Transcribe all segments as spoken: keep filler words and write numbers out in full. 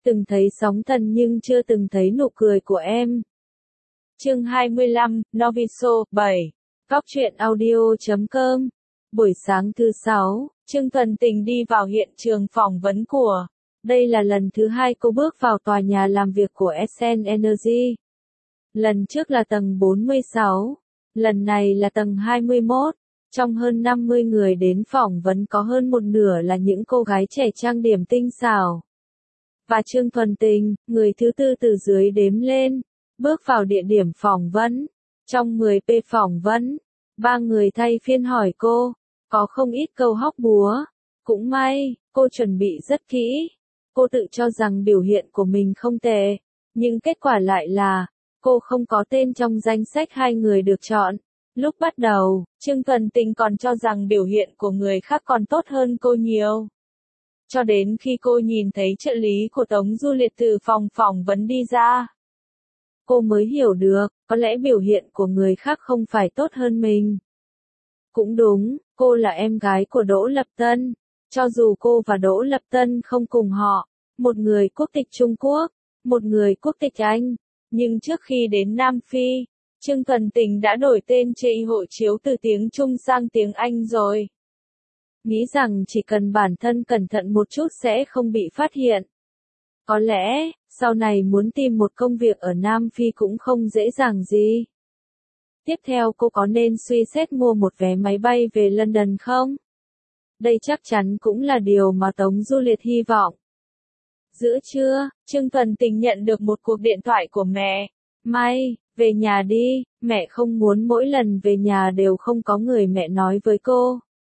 Từng thấy sóng thần nhưng chưa từng thấy nụ cười của em. Chương hai mươi lăm, Noviso, bảy. Góc truyện audio chấm com. Buổi sáng thứ sáu, Trương Thuần Tình đi vào hiện trường phỏng vấn của. Đây là lần thứ hai cô bước vào tòa nhà làm việc của Essence Energy. Lần trước là tầng bốn mươi sáu, lần này là tầng hai mươi mốt. Trong hơn năm mươi người đến phỏng vấn có hơn một nửa là những cô gái trẻ trang điểm tinh xảo. Và Trương Thuần Tình, người thứ tư từ dưới đếm lên, bước vào địa điểm phỏng vấn. Trong mười phút phỏng vấn, ba người thay phiên hỏi cô, có không ít câu hóc búa. Cũng may, cô chuẩn bị rất kỹ. Cô tự cho rằng biểu hiện của mình không tệ, nhưng kết quả lại là, cô không có tên trong danh sách hai người được chọn. Lúc bắt đầu, Trương Thuần Tình còn cho rằng biểu hiện của người khác còn tốt hơn cô nhiều. Cho đến khi cô nhìn thấy trợ lý của Tống Du Liệt từ phòng phỏng vấn đi ra, cô mới hiểu được, có lẽ biểu hiện của người khác không phải tốt hơn mình. Cũng đúng, cô là em gái của Đỗ Lập Tân. Cho dù cô và Đỗ Lập Tân không cùng họ, một người quốc tịch Trung Quốc, một người quốc tịch Anh, nhưng trước khi đến Nam Phi, Trương Thuần Tình đã đổi tên trên hộ chiếu từ tiếng Trung sang tiếng Anh rồi. Nghĩ rằng chỉ cần bản thân cẩn thận một chút sẽ không bị phát hiện. Có lẽ, sau này muốn tìm một công việc ở Nam Phi cũng không dễ dàng gì. Tiếp theo cô có nên suy xét mua một vé máy bay về London không? Đây chắc chắn cũng là điều mà Tống Du Liệt hy vọng. Giữa trưa, Trương Thuần Tình nhận được một cuộc điện thoại của mẹ. May, về nhà đi, mẹ không muốn mỗi lần về nhà đều không có người mẹ nói với cô.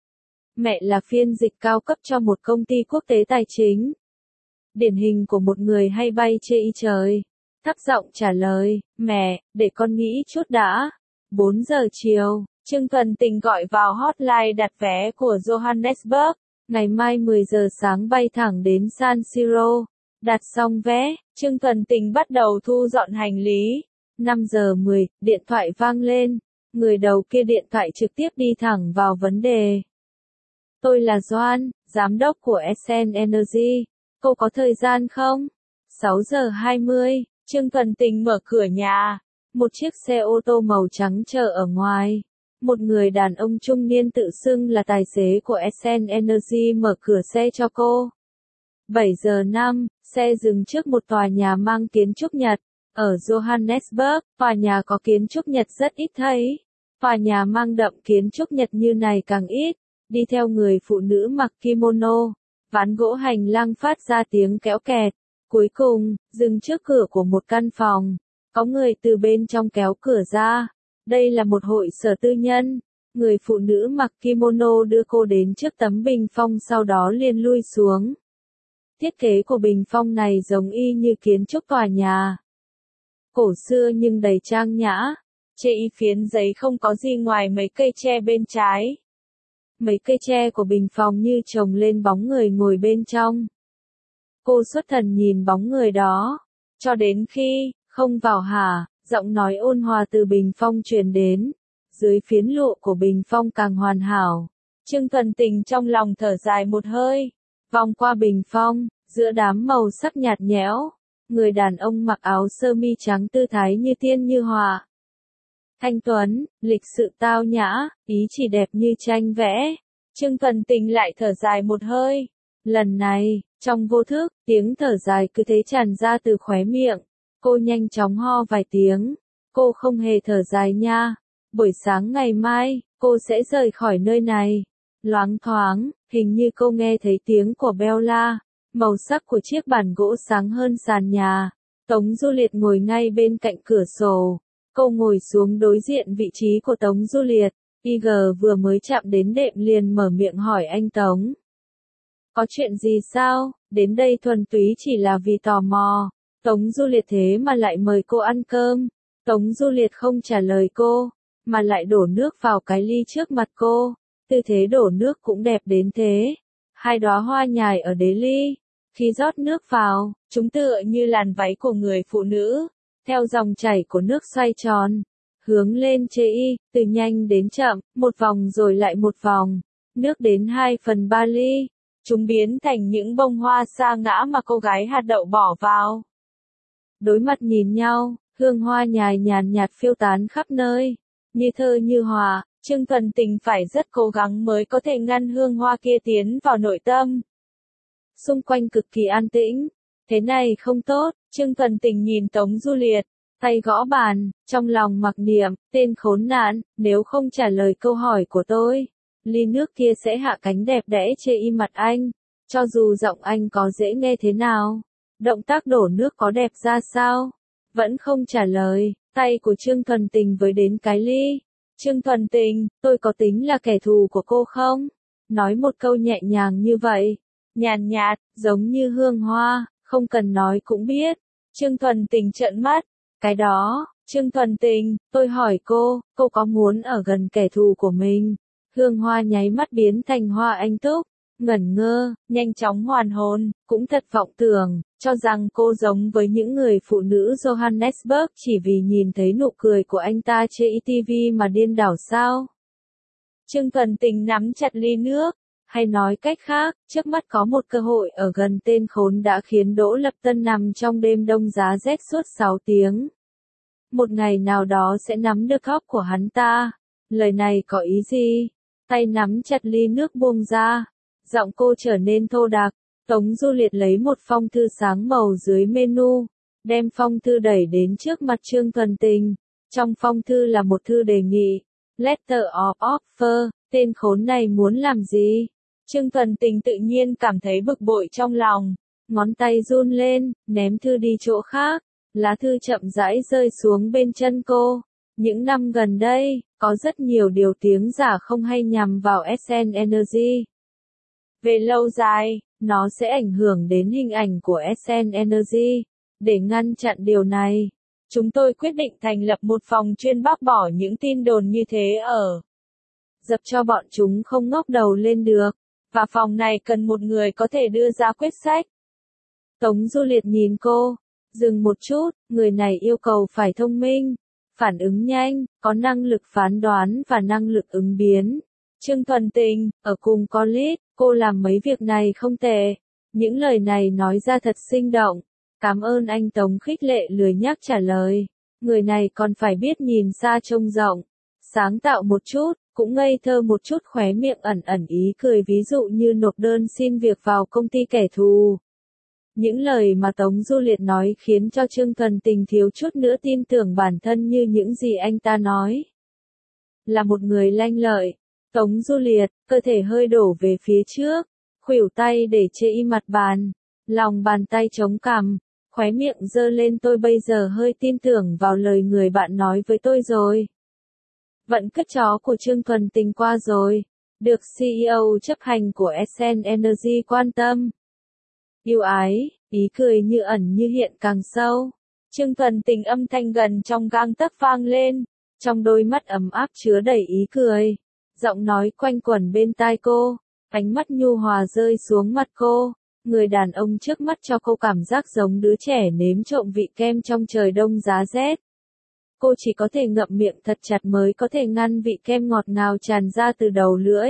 Mẹ là phiên dịch cao cấp cho một công ty quốc tế tài chính. Điển hình của một người hay bay chê y trời. Thấp giọng trả lời, mẹ, để con nghĩ chút đã. bốn giờ chiều, Trương Thuần Tình gọi vào hotline đặt vé của Johannesburg. Ngày mai mười giờ sáng bay thẳng đến San Siro. Đặt xong vé, Trương Thuần Tình bắt đầu thu dọn hành lý. năm giờ mười, điện thoại vang lên. Người đầu kia điện thoại trực tiếp đi thẳng vào vấn đề. Tôi là Doan, giám đốc của Essence Energy. Cô có thời gian không? sáu giờ hai mươi, Trương Thuần Tình mở cửa nhà. Một chiếc xe ô tô màu trắng chờ ở ngoài. Một người đàn ông trung niên tự xưng là tài xế của Essence Energy mở cửa xe cho cô. bảy giờ năm, xe dừng trước một tòa nhà mang kiến trúc Nhật. Ở Johannesburg, tòa nhà có kiến trúc Nhật rất ít thấy. Tòa nhà mang đậm kiến trúc Nhật như này càng ít. Đi theo người phụ nữ mặc kimono. Ván gỗ hành lang phát ra tiếng kéo kẹt. Cuối cùng, dừng trước cửa của một căn phòng. Có người từ bên trong kéo cửa ra. Đây là một hội sở tư nhân. Người phụ nữ mặc kimono đưa cô đến trước tấm bình phong sau đó liền lui xuống. Thiết kế của bình phong này giống y như kiến trúc tòa nhà. Cổ xưa nhưng đầy trang nhã. Trên phiến giấy không có gì ngoài mấy cây tre bên trái. Mấy cây tre của bình phòng như chồng lên bóng người ngồi bên trong. Cô xuất thần nhìn bóng người đó. Cho đến khi, không vào hả, giọng nói ôn hòa từ bình phong truyền đến. Dưới phiến lụa của bình phong càng hoàn hảo. Trương Thuần Tình trong lòng thở dài một hơi. Vòng qua bình phong, giữa đám màu sắc nhạt nhẽo. Người đàn ông mặc áo sơ mi trắng tư thái như tiên như họa. Thanh tuấn, lịch sự tao nhã, ý chỉ đẹp như tranh vẽ. Trương Thuần Tình lại thở dài một hơi. Lần này, trong vô thức, tiếng thở dài cứ thế tràn ra từ khóe miệng. Cô nhanh chóng ho vài tiếng. Cô không hề thở dài nha. Buổi sáng ngày mai, cô sẽ rời khỏi nơi này. Loáng thoáng, hình như cô nghe thấy tiếng của Bella. Màu sắc của chiếc bàn gỗ sáng hơn sàn nhà. Tống Du Liệt ngồi ngay bên cạnh cửa sổ. Cô ngồi xuống đối diện vị trí của Tống Du Liệt. i giê vừa mới chạm đến đệm liền mở miệng hỏi anh Tống. Có chuyện gì sao? Đến đây thuần túy chỉ là vì tò mò. Tống Du Liệt thế mà lại mời cô ăn cơm. Tống Du Liệt không trả lời cô, mà lại đổ nước vào cái ly trước mặt cô. Tư thế đổ nước cũng đẹp đến thế. Hai đóa hoa nhài ở đế ly. Khi rót nước vào, chúng tựa như làn váy của người phụ nữ. Theo dòng chảy của nước xoay tròn. Hướng lên chê y, từ nhanh đến chậm, một vòng rồi lại một vòng. Nước đến hai phần ba ly. Chúng biến thành những bông hoa sa ngã mà cô gái hạt đậu bỏ vào. Đối mặt nhìn nhau, hương hoa nhài nhàn nhạt phiêu tán khắp nơi. Như thơ như họa, Trương Thuần Tình phải rất cố gắng mới có thể ngăn hương hoa kia tiến vào nội tâm. Xung quanh cực kỳ an tĩnh. Thế này không tốt, Trương Thuần Tình nhìn Tống Du Liệt, tay gõ bàn, trong lòng mặc niệm, tên khốn nạn, nếu không trả lời câu hỏi của tôi, ly nước kia sẽ hạ cánh đẹp đẽ chê y mặt anh. Cho dù giọng anh có dễ nghe thế nào, động tác đổ nước có đẹp ra sao, vẫn không trả lời. Tay của Trương Thuần Tình với đến cái ly. Trương Thuần Tình, tôi có tính là kẻ thù của cô không? Nói một câu nhẹ nhàng như vậy, nhàn nhạt, giống như hương hoa, không cần nói cũng biết. Trương Thuần Tình trợn mắt, cái đó, Trương Thuần Tình, tôi hỏi cô, cô có muốn ở gần kẻ thù của mình? Hương hoa nháy mắt biến thành hoa anh túc, ngẩn ngơ, nhanh chóng hoàn hồn, cũng thật vọng tưởng, cho rằng cô giống với những người phụ nữ Johannesburg chỉ vì nhìn thấy nụ cười của anh ta trên i ti vi mà điên đảo sao. Trương Thuần Tình nắm chặt ly nước, hay nói cách khác, trước mắt có một cơ hội ở gần tên khốn đã khiến Đỗ Lập Tân nằm trong đêm đông giá rét suốt sáu tiếng. Một ngày nào đó sẽ nắm được góc của hắn ta. Lời này có ý gì? Tay nắm chặt ly nước buông ra. Giọng cô trở nên thô đặc. Tống Du Liệt lấy một phong thư sáng màu dưới menu, đem phong thư đẩy đến trước mặt Trương Thuần Tình. Trong phong thư là một thư đề nghị. Letter of offer, tên khốn này muốn làm gì? Trương Thuần Tình tự nhiên cảm thấy bực bội trong lòng. Ngón tay run lên, ném thư đi chỗ khác. Lá thư chậm rãi rơi xuống bên chân cô. Những năm gần đây, có rất nhiều điều tiếng giả không hay nhằm vào ét en Energy. Về lâu dài, nó sẽ ảnh hưởng đến hình ảnh của ét en Energy. Để ngăn chặn điều này, chúng tôi quyết định thành lập một phòng chuyên bác bỏ những tin đồn như thế ở. Dập cho bọn chúng không ngóc đầu lên được. Và phòng này cần một người có thể đưa ra quyết sách. Tống Du Liệt nhìn cô. Dừng một chút, người này yêu cầu phải thông minh, phản ứng nhanh, có năng lực phán đoán và năng lực ứng biến. Trương Thuần Tình, ở cùng Colette, cô làm mấy việc này không tệ. Những lời này nói ra thật sinh động. Cảm ơn anh Tống khích lệ lười nhác trả lời. Người này còn phải biết nhìn xa trông rộng, sáng tạo một chút, cũng ngây thơ một chút, khóe miệng ẩn ẩn ý cười, ví dụ như nộp đơn xin việc vào công ty kẻ thù. Những lời mà Tống Du Liệt nói khiến cho Trương Thuần Tình thiếu chút nữa tin tưởng bản thân như những gì anh ta nói. Là một người lanh lợi. Tống Du Liệt, cơ thể hơi đổ về phía trước, khuỷu tay để che y mặt bàn, lòng bàn tay chống cằm, khóe miệng giơ lên, tôi bây giờ hơi tin tưởng vào lời người bạn nói với tôi rồi. Vận cất chó của Trương Thuần Tình qua rồi, được xê e ô chấp hành của ét en Energy quan tâm. Yêu ái, ý cười như ẩn như hiện càng sâu. Trương Thuần Tình âm thanh gần trong gang tấc vang lên, trong đôi mắt ấm áp chứa đầy ý cười. Giọng nói quanh quẩn bên tai cô, ánh mắt nhu hòa rơi xuống mặt cô. Người đàn ông trước mắt cho cô cảm giác giống đứa trẻ nếm trộm vị kem trong trời đông giá rét. Cô chỉ có thể ngậm miệng thật chặt mới có thể ngăn vị kem ngọt ngào tràn ra từ đầu lưỡi.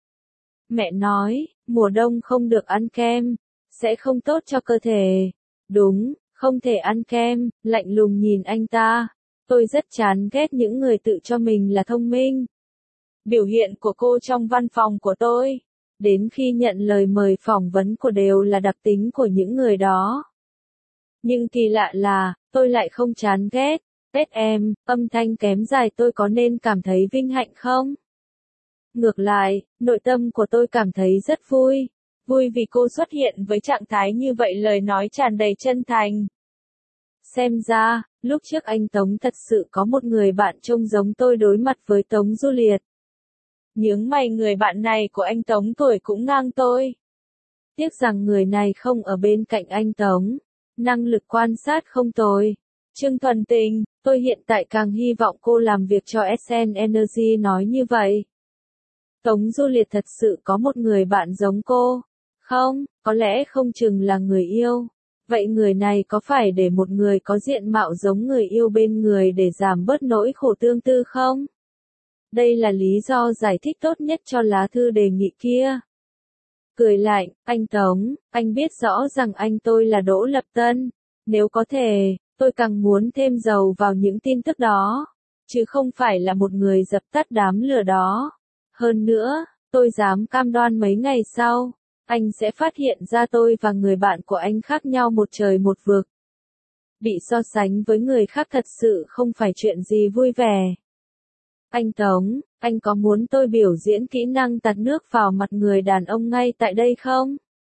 Mẹ nói, mùa đông không được ăn kem, sẽ không tốt cho cơ thể. Đúng, không thể ăn kem, lạnh lùng nhìn anh ta. Tôi rất chán ghét những người tự cho mình là thông minh. Biểu hiện của cô trong văn phòng của tôi, đến khi nhận lời mời phỏng vấn của đều là đặc tính của những người đó. Nhưng kỳ lạ là, tôi lại không chán ghét. Tết em, âm thanh kém dài, tôi có nên cảm thấy vinh hạnh không? Ngược lại, nội tâm của tôi cảm thấy rất vui. Vui vì cô xuất hiện với trạng thái như vậy, lời nói tràn đầy chân thành. Xem ra, lúc trước anh Tống thật sự có một người bạn trông giống tôi. Đối mặt với Tống Du Liệt, nhướng mày, người bạn này của anh Tống tuổi cũng ngang tôi. Tiếc rằng người này không ở bên cạnh anh Tống. Năng lực quan sát không tồi. Trương Thuần Tình, tôi hiện tại càng hy vọng cô làm việc cho ét en Energy nói như vậy. Tống Du Liệt thật sự có một người bạn giống cô. Không, có lẽ không chừng là người yêu. Vậy người này có phải để một người có diện mạo giống người yêu bên người để giảm bớt nỗi khổ tương tư không? Đây là lý do giải thích tốt nhất cho lá thư đề nghị kia. cười lạnh, anh Tống, anh biết rõ rằng anh tôi là Đỗ Lập Tân. Nếu có thể, tôi càng muốn thêm dầu vào những tin tức đó, chứ không phải là một người dập tắt đám lửa đó. Hơn nữa, tôi dám cam đoan mấy ngày sau, anh sẽ phát hiện ra tôi và người bạn của anh khác nhau một trời một vực. Bị so sánh với người khác thật sự không phải chuyện gì vui vẻ. Anh Tống, anh có muốn tôi biểu diễn kỹ năng tạt nước vào mặt người đàn ông ngay tại đây không?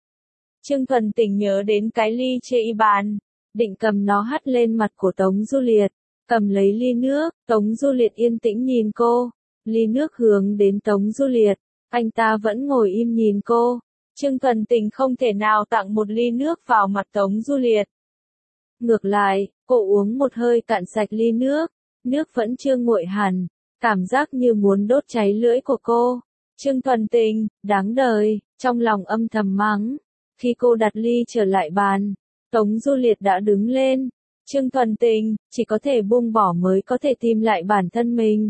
Trương Thuần Tình nhớ đến cái ly trên bàn, định cầm nó hắt lên mặt của Tống Du Liệt, cầm lấy ly nước, Tống Du Liệt yên tĩnh nhìn cô, ly nước hướng đến Tống Du Liệt, anh ta vẫn ngồi im nhìn cô, Trương Thuần Tình không thể nào tặng một ly nước vào mặt Tống Du Liệt. Ngược lại, cô uống một hơi cạn sạch ly nước, nước vẫn chưa nguội hẳn, cảm giác như muốn đốt cháy lưỡi của cô. Trương Thuần Tình, đáng đời, trong lòng âm thầm mắng. Khi cô đặt ly trở lại bàn, Tống Du Liệt đã đứng lên. Trương Thuần Tình, chỉ có thể buông bỏ mới có thể tìm lại bản thân mình.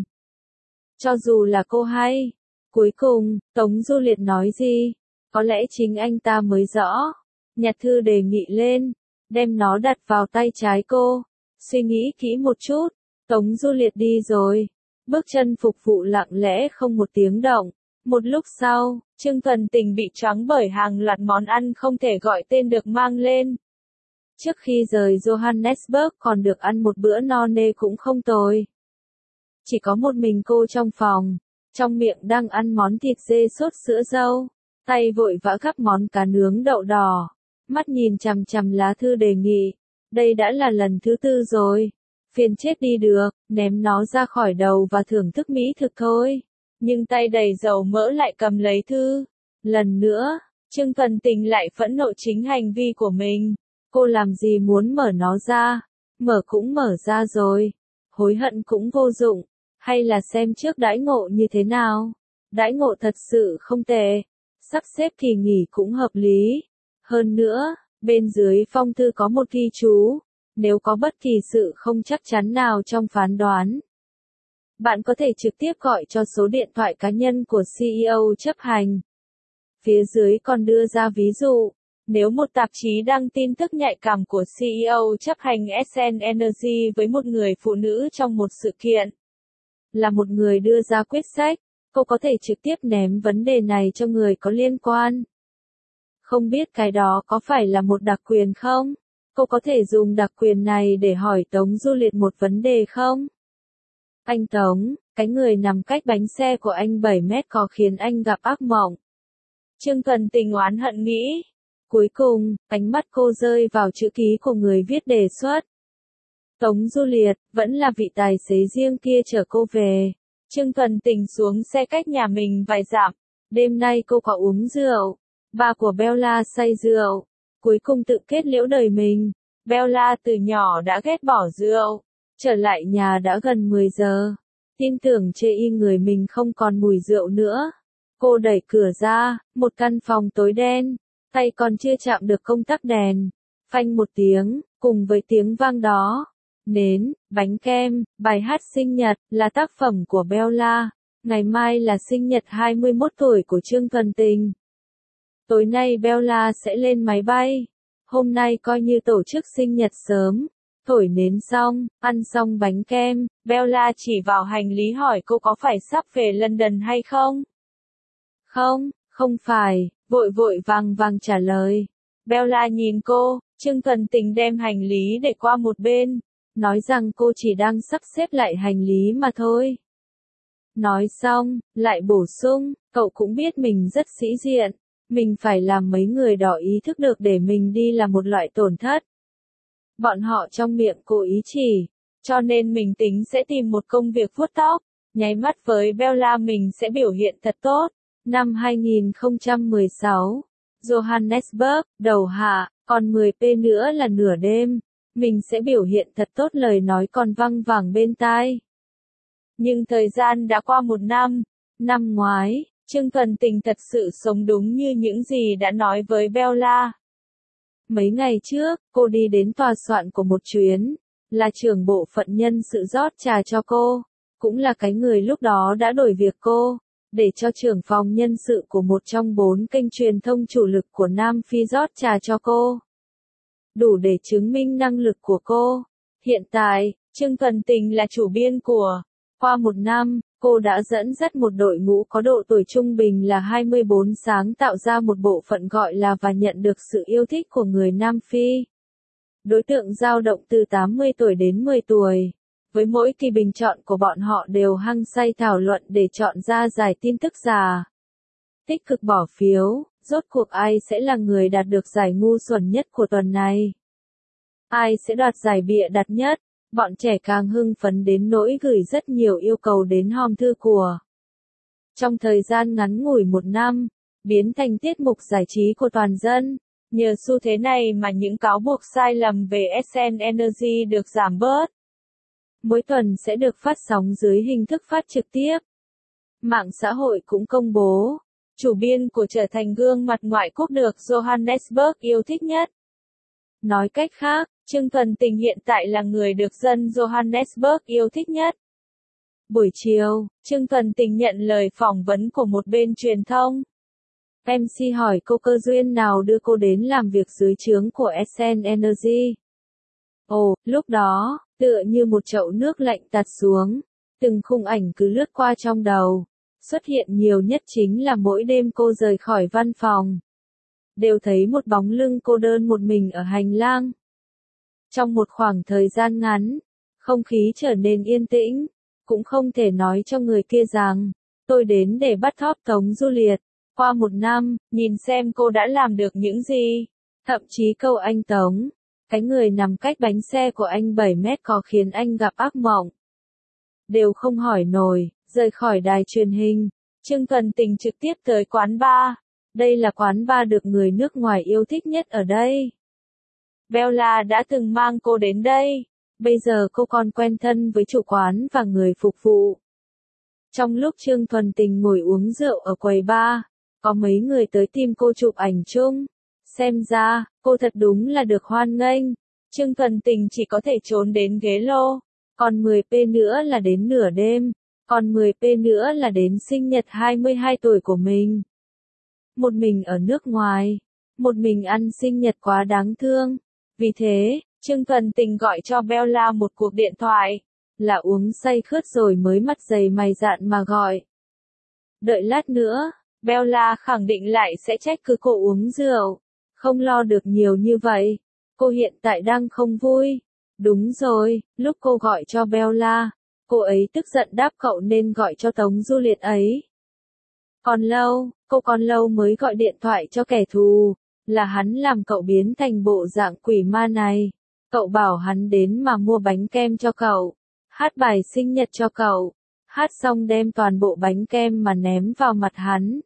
Cho dù là cô hay. Cuối cùng, Tống Du Liệt nói gì? Có lẽ chính anh ta mới rõ. Nhặt thư đề nghị lên, đem nó đặt vào tay trái cô. Suy nghĩ kỹ một chút, Tống Du Liệt đi rồi. Bước chân phục vụ lặng lẽ không một tiếng động. Một lúc sau, Trương Thuần Tình bị choáng bởi hàng loạt món ăn không thể gọi tên được mang lên. Trước khi rời Johannesburg còn được ăn một bữa no nê cũng không tồi. Chỉ có một mình cô trong phòng, trong miệng đang ăn món thịt dê sốt sữa dâu, tay vội vã gắp món cá nướng đậu đỏ, mắt nhìn chằm chằm lá thư đề nghị. Đây đã là lần thứ tư rồi. Phiền chết đi được, ném nó ra khỏi đầu và thưởng thức mỹ thực thôi. Nhưng tay đầy dầu mỡ lại cầm lấy thư. Lần nữa, Trương Thuần Tình lại phẫn nộ chính hành vi của mình. Cô làm gì muốn mở nó ra? Mở cũng mở ra rồi. Hối hận cũng vô dụng. Hay là xem trước đãi ngộ như thế nào? Đãi ngộ thật sự không tệ. Sắp xếp kỳ nghỉ cũng hợp lý. Hơn nữa, bên dưới phong thư có một ghi chú. Nếu có bất kỳ sự không chắc chắn nào trong phán đoán, bạn có thể trực tiếp gọi cho số điện thoại cá nhân của xê e ô chấp hành. Phía dưới còn đưa ra ví dụ, nếu một tạp chí đăng tin tức nhạy cảm của xê e ô chấp hành ét en Energy với một người phụ nữ trong một sự kiện, là một người đưa ra quyết sách, cô có thể trực tiếp ném vấn đề này cho người có liên quan. Không biết cái đó có phải là một đặc quyền không? Cô có thể dùng đặc quyền này để hỏi Tống Du Liệt một vấn đề không? Anh Tống, cái người nằm cách bánh xe của anh bảy mét có khiến anh gặp ác mộng. Trương Thuần Tình oán hận nghĩ. Cuối cùng, ánh mắt cô rơi vào chữ ký của người viết đề xuất. Tống Du Liệt, vẫn là vị tài xế riêng kia chở cô về. Trương Thuần Tình xuống xe cách nhà mình vài dặm. Đêm nay cô có uống rượu. Ba của Bella say rượu. Cuối cùng tự kết liễu đời mình. Bella từ nhỏ đã ghét bỏ rượu. Trở lại nhà đã gần mười giờ. Tin tưởng chê y người mình không còn mùi rượu nữa. Cô đẩy cửa ra, một căn phòng tối đen. Tay còn chưa chạm được công tắc đèn. Phanh một tiếng, cùng với tiếng vang đó. Nến, bánh kem, bài hát sinh nhật, là tác phẩm của Bella. Ngày mai là sinh nhật hai mươi mốt tuổi của Trương Thuần Tình. Tối nay Bella sẽ lên máy bay. Hôm nay coi như tổ chức sinh nhật sớm. Thổi nến xong, ăn xong bánh kem, Bella chỉ vào hành lý hỏi cô có phải sắp về London hay không? Không, không phải, vội vội vàng vàng trả lời. Bella nhìn cô, Trương Thuần Tình đem hành lý để qua một bên, nói rằng cô chỉ đang sắp xếp lại hành lý mà thôi. Nói xong, lại bổ sung, cậu cũng biết mình rất sĩ diện, mình phải làm mấy người đó ý thức được để mình đi là một loại tổn thất. Bọn họ trong miệng cố ý chỉ, cho nên mình tính sẽ tìm một công việc vuốt tóc, nháy mắt với Bella mình sẽ biểu hiện thật tốt. Năm hai nghìn không trăm mười sáu, Johannesburg, đầu hạ, còn mười phút nữa là nửa đêm, mình sẽ biểu hiện thật tốt lời nói còn văng vẳng bên tai. Nhưng thời gian đã qua một năm, năm ngoái, Trương Thuần Tình thật sự sống đúng như những gì đã nói với Bella. Mấy ngày trước, cô đi đến tòa soạn của một chuyến, là trưởng bộ phận nhân sự rót trà cho cô, cũng là cái người lúc đó đã đổi việc cô. để cho trưởng phòng nhân sự của một trong bốn kênh truyền thông chủ lực của Nam Phi rót trà cho cô. Đủ để chứng minh năng lực của cô. Hiện tại, Trương Thuần Tình là chủ biên của. Qua một năm, cô đã dẫn dắt một đội ngũ có độ tuổi trung bình là hai mươi bốn sáng tạo ra một bộ phận gọi là và nhận được sự yêu thích của người Nam Phi. Đối tượng dao động từ tám mươi tuổi đến mười tuổi. Với mỗi kỳ bình chọn của bọn họ đều hăng say thảo luận để chọn ra giải tin tức già. Tích cực bỏ phiếu, rốt cuộc ai sẽ là người đạt được giải ngu xuẩn nhất của tuần này? Ai sẽ đoạt giải bịa đặt nhất? Bọn trẻ càng hưng phấn đến nỗi gửi rất nhiều yêu cầu đến hòm thư của. Trong thời gian ngắn ngủi một năm, biến thành tiết mục giải trí của toàn dân. Nhờ xu thế này mà những cáo buộc sai lầm về ét en Energy được giảm bớt. Mỗi tuần sẽ được phát sóng dưới hình thức phát trực tiếp. Mạng xã hội cũng công bố, chủ biên của trở thành gương mặt ngoại quốc được Johannesburg yêu thích nhất. Nói cách khác, Trương Thuần Tình hiện tại là người được dân Johannesburg yêu thích nhất. Buổi chiều, Trương Thuần Tình nhận lời phỏng vấn của một bên truyền thông. em xê hỏi cô cơ duyên nào đưa cô đến làm việc dưới trướng của ét en Energy. Ồ, lúc đó, tựa như một chậu nước lạnh tạt xuống, từng khung ảnh cứ lướt qua trong đầu. Xuất hiện nhiều nhất chính là mỗi đêm cô rời khỏi văn phòng. Đều thấy một bóng lưng cô đơn một mình ở hành lang. Trong một khoảng thời gian ngắn, không khí trở nên yên tĩnh, cũng không thể nói cho người kia rằng, tôi đến để bắt thóp Tống Du Liệt. Qua một năm, nhìn xem cô đã làm được những gì. Thậm chí câu anh Tống, cái người nằm cách bánh xe của anh bảy mét có khiến anh gặp ác mộng. Đều không hỏi nổi, rời khỏi đài truyền hình, Trương Thuần Tình trực tiếp tới quán bar. Đây là quán bar được người nước ngoài yêu thích nhất ở đây. Bella đã từng mang cô đến đây, bây giờ cô còn quen thân với chủ quán và người phục vụ. Trong lúc Trương Thuần Tình ngồi uống rượu ở quầy bar, có mấy người tới tìm cô chụp ảnh chung. Xem ra, cô thật đúng là được hoan nghênh. Trương Thuần Tình chỉ có thể trốn đến ghế lô. Còn mười phút nữa là đến nửa đêm. Còn mười phút nữa là đến sinh nhật hai mươi hai tuổi của mình. Một mình ở nước ngoài. Một mình ăn sinh nhật quá đáng thương. Vì thế, Trương Thuần Tình gọi cho Bella một cuộc điện thoại. Là uống say khướt rồi mới mặt dày mày dạn mà gọi. Đợi lát nữa, Bella khẳng định lại sẽ trách cứ cô uống rượu. Không lo được nhiều như vậy. Cô hiện tại đang không vui. Đúng rồi, lúc cô gọi cho Bella, cô ấy tức giận đáp cậu nên gọi cho Tống Du Liệt ấy. Còn lâu, cô còn lâu mới gọi điện thoại cho kẻ thù. Là hắn làm cậu biến thành bộ dạng quỷ ma này. Cậu bảo hắn đến mà mua bánh kem cho cậu. Hát bài sinh nhật cho cậu. Hát xong đem toàn bộ bánh kem mà ném vào mặt hắn.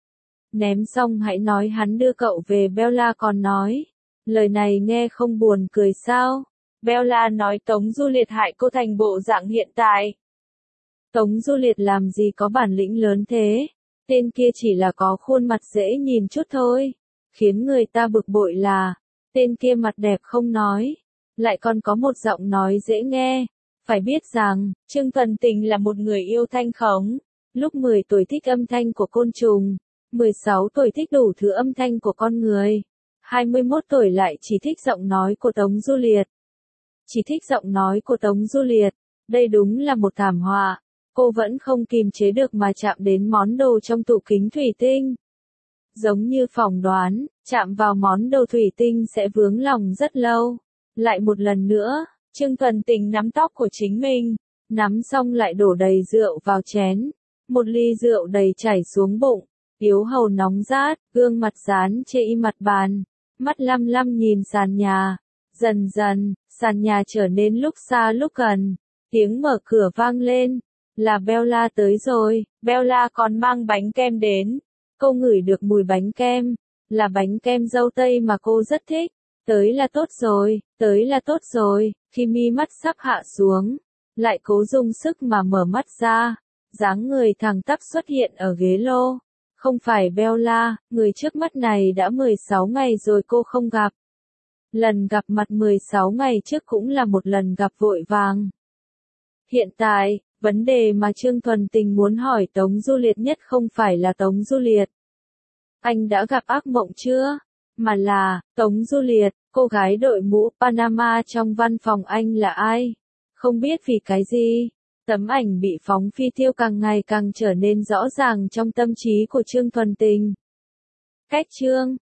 Ném xong hãy nói hắn đưa cậu về. Bella còn nói. Lời này nghe không buồn cười sao? Bella nói Tống Du Liệt hại cô thành bộ dạng hiện tại. Tống Du Liệt làm gì có bản lĩnh lớn thế? Tên kia chỉ là có khuôn mặt dễ nhìn chút thôi. Khiến người ta bực bội là, tên kia mặt đẹp không nói, lại còn có một giọng nói dễ nghe. Phải biết rằng, Trương Thuần Tình là một người yêu thanh khống. Lúc mười tuổi thích âm thanh của côn trùng, mười sáu tuổi thích đủ thứ âm thanh của con người, hai mươi mốt tuổi lại chỉ thích giọng nói của Tống Du Liệt. Chỉ thích giọng nói của Tống Du Liệt, đây đúng là một thảm họa. Cô vẫn không kìm chế được mà chạm đến món đồ trong tủ kính thủy tinh. Giống như phỏng đoán, chạm vào món đồ thủy tinh sẽ vướng lòng rất lâu. Lại một lần nữa, Trương Thuần Tình nắm tóc của chính mình, nắm xong lại đổ đầy rượu vào chén. Một ly rượu đầy chảy xuống bụng, yếu hầu nóng rát, gương mặt dán chê y mặt bàn, mắt lăm lăm nhìn sàn nhà. Dần dần, sàn nhà trở nên lúc xa lúc gần, tiếng mở cửa vang lên, là Bella tới rồi. Bella còn mang bánh kem đến. Cô ngửi được mùi bánh kem, là bánh kem dâu tây mà cô rất thích. Tới là tốt rồi, tới là tốt rồi. Khi mi mắt sắp hạ xuống, lại cố dùng sức mà mở mắt ra, dáng người thẳng tắp xuất hiện ở ghế lô. Không phải Bella, người trước mắt này đã mười sáu ngày rồi cô không gặp. Lần gặp mặt mười sáu ngày trước cũng là một lần gặp vội vàng. Hiện tại, Vấn đề mà Trương Thuần Tình muốn hỏi Tống Du Liệt nhất không phải là Tống Du Liệt. Anh đã gặp ác mộng chưa? Mà là, Tống Du Liệt, cô gái đội mũ Panama trong văn phòng anh là ai? Không biết vì cái gì. Tấm ảnh bị phóng phi tiêu càng ngày càng trở nên rõ ràng trong tâm trí của Trương Thuần Tình. Cách Trương